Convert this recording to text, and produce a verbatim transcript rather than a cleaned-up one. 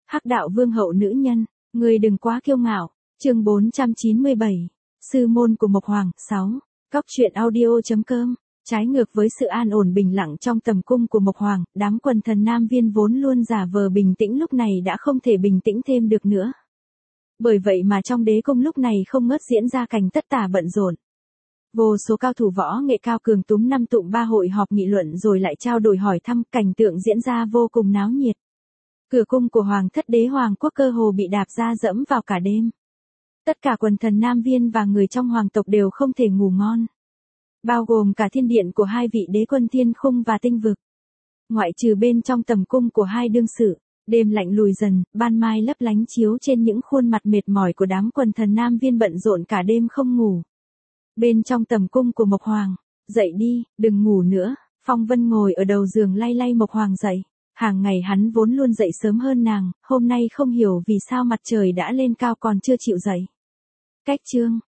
Hắc đạo vương hậu nữ nhân, ngươi đừng quá kiêu ngạo. Chương bốn trăm chín mươi bảy. Sư môn của Mộc Hoàng. sáu. Cóc truyện audio.com. Trái ngược với sự an ổn bình lặng trong tầm cung của Mộc Hoàng, đám quần thần Nam Viên vốn luôn giả vờ bình tĩnh lúc này đã không thể bình tĩnh thêm được nữa. Bởi vậy mà trong đế cung lúc này không ngớt diễn ra cảnh tất tả bận rộn. Vô số cao thủ võ nghệ cao cường túm năm tụm ba hội họp nghị luận rồi lại trao đổi hỏi thăm, cảnh tượng diễn ra vô cùng náo nhiệt. Cửa cung của Hoàng thất đế hoàng quốc cơ hồ bị đạp ra dẫm vào cả đêm. Tất cả quần thần Nam Viên và người trong hoàng tộc đều không thể ngủ ngon. Bao gồm cả thiên điện của hai vị đế quân thiên khung và tinh vực. Ngoại trừ bên trong tầm cung của hai đương sự, đêm lạnh lùi dần, ban mai lấp lánh chiếu trên những khuôn mặt mệt mỏi của đám quần thần Nam Viên bận rộn cả đêm không ngủ. Bên trong tầm cung của Mộc Hoàng, dậy đi, đừng ngủ nữa. Phong Vân ngồi ở đầu giường lay lay Mộc Hoàng dậy. Hàng ngày hắn vốn luôn dậy sớm hơn nàng, hôm nay không hiểu vì sao mặt trời đã lên cao còn chưa chịu dậy. Cách chương,